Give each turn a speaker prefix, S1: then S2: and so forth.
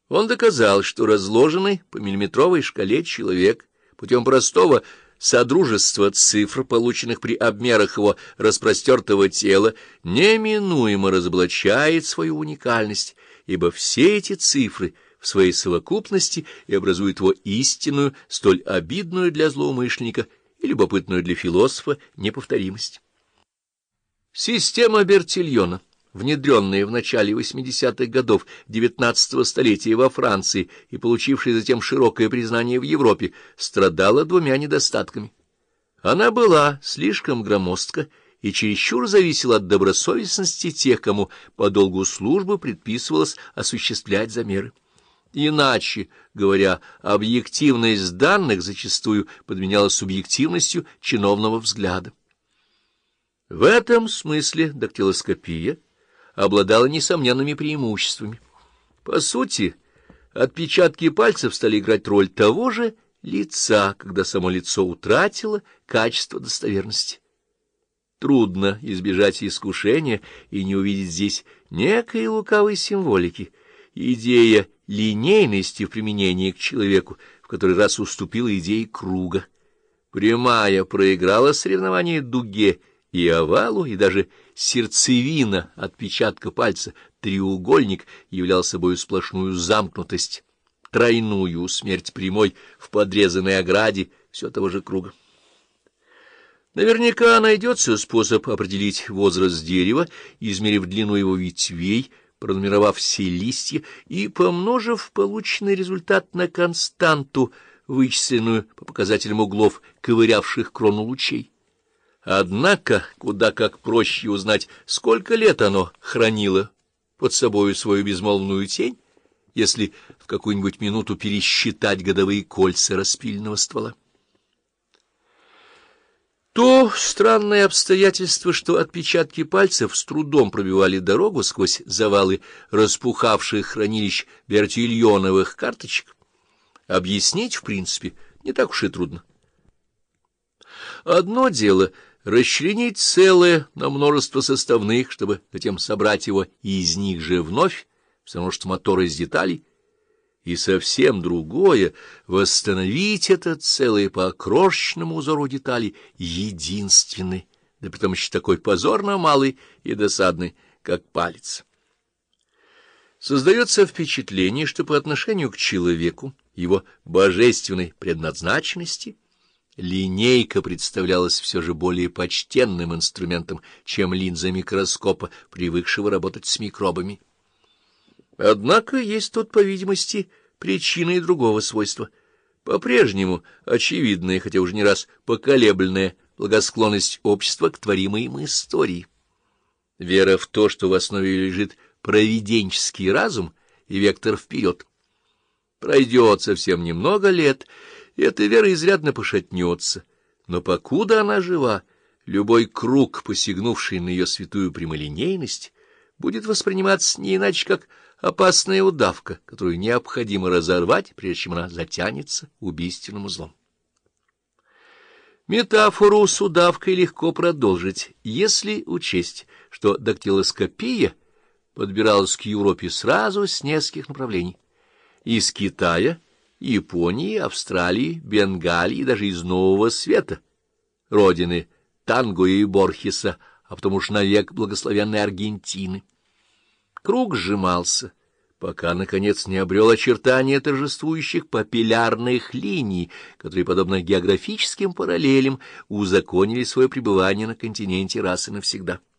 S1: Он доказал, что разложенный по миллиметровой шкале человек путем простого содружества цифр, полученных при обмерах его распростертого тела, неминуемо разоблачает свою уникальность, ибо все эти цифры в своей совокупности и образуют его истинную, столь обидную для злоумышленника и любопытную для философа неповторимость. Система Бертильона, внедренная в начале 80-х годов XIX столетия во Франции и получившая затем широкое признание в Европе, страдала двумя недостатками. Она была слишком громоздка и чересчур зависела от добросовестности тех, кому по долгу службы предписывалось осуществлять замеры. Иначе говоря, объективность данных зачастую подменялась субъективностью чиновного взгляда. В этом смысле дактилоскопия обладала несомненными преимуществами. По сути, отпечатки пальцев стали играть роль того же лица, когда само лицо утратило качество достоверности. Трудно избежать искушения и не увидеть здесь некой лукавой символики. Идея линейности в применении к человеку в который раз уступила идее круга. Прямая проиграла соревнование дуге и овалу, и даже сердцевина отпечатка пальца, треугольник, являл собой сплошную замкнутость, тройную смерть прямой в подрезанной ограде все того же круга. Наверняка найдется способ определить возраст дерева, измерив длину его ветвей, пронумеровав все листья и помножив полученный результат на константу, вычисленную по показателям углов, ковырявших крону лучей. Однако куда как проще узнать, сколько лет оно хранило под собою свою безмолвную тень, если в какую-нибудь минуту пересчитать годовые кольца распиленного ствола. То странное обстоятельство, что отпечатки пальцев с трудом пробивали дорогу сквозь завалы распухавших хранилищ бертильоновых карточек, объяснить, в принципе, не так уж и трудно. Одно дело — расчленить целое на множество составных, чтобы затем собрать его из них же вновь, потому что мотор из деталей, и совсем другое — восстановить это целое по крошечному узору деталей единственный, да притом еще такой позорно малый и досадный, как палец. Создается впечатление, что по отношению к человеку, его божественной предназначенности, линейка представлялась все же более почтенным инструментом, чем линза микроскопа, привыкшего работать с микробами. Однако есть тут, по видимости, причина и другого свойства. По-прежнему очевидная, хотя уже не раз поколебленная, благосклонность общества к творимой им истории. Вера в то, что в основе лежит провиденческий разум и вектор вперед. Пройдет совсем немного лет, и эта вера изрядно пошатнется, но покуда она жива, любой круг, посягнувший на ее святую прямолинейность, будет восприниматься не иначе, как опасная удавка, которую необходимо разорвать, прежде чем она затянется убийственным узлом. Метафору с удавкой легко продолжить, если учесть, что дактилоскопия подбиралась к Европе сразу с нескольких направлений. Из Китая, Японии, Австралии, Бенгалии и даже из Нового Света, родины Танго и Борхеса, а потом уж навек благословенной Аргентины. Круг сжимался, пока, наконец, не обрел очертания торжествующих папиллярных линий, которые, подобно географическим параллелям, узаконили свое пребывание на континенте раз и навсегда.